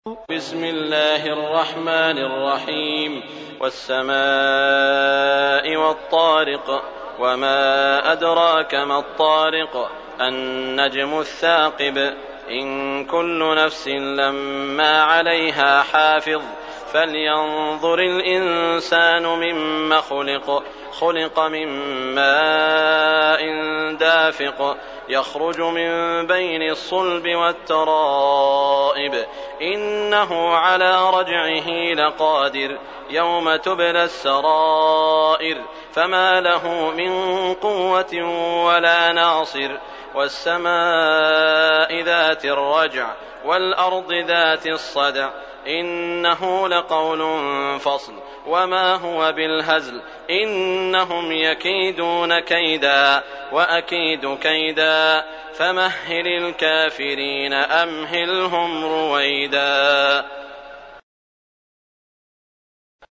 بسم الله الرحمن الرحيم. والسماء والطارق وما أدراك ما الطارق النجم الثاقب إن كل نفس لما عليها حافظ فلينظر الإنسان مما خلق من ماء دافق يخرج من بين الصلب والترائب إنه على رجعه لقادر يوم تبلى السرائر فما له من قوة ولا ناصر والسماء ذات الرجع والأرض ذات الصدع إنه لقول فصل وما هو بالهزل إنهم يكيدون كيدا وأكيد كيدا فمهل الكافرين أمهلهم رويدا.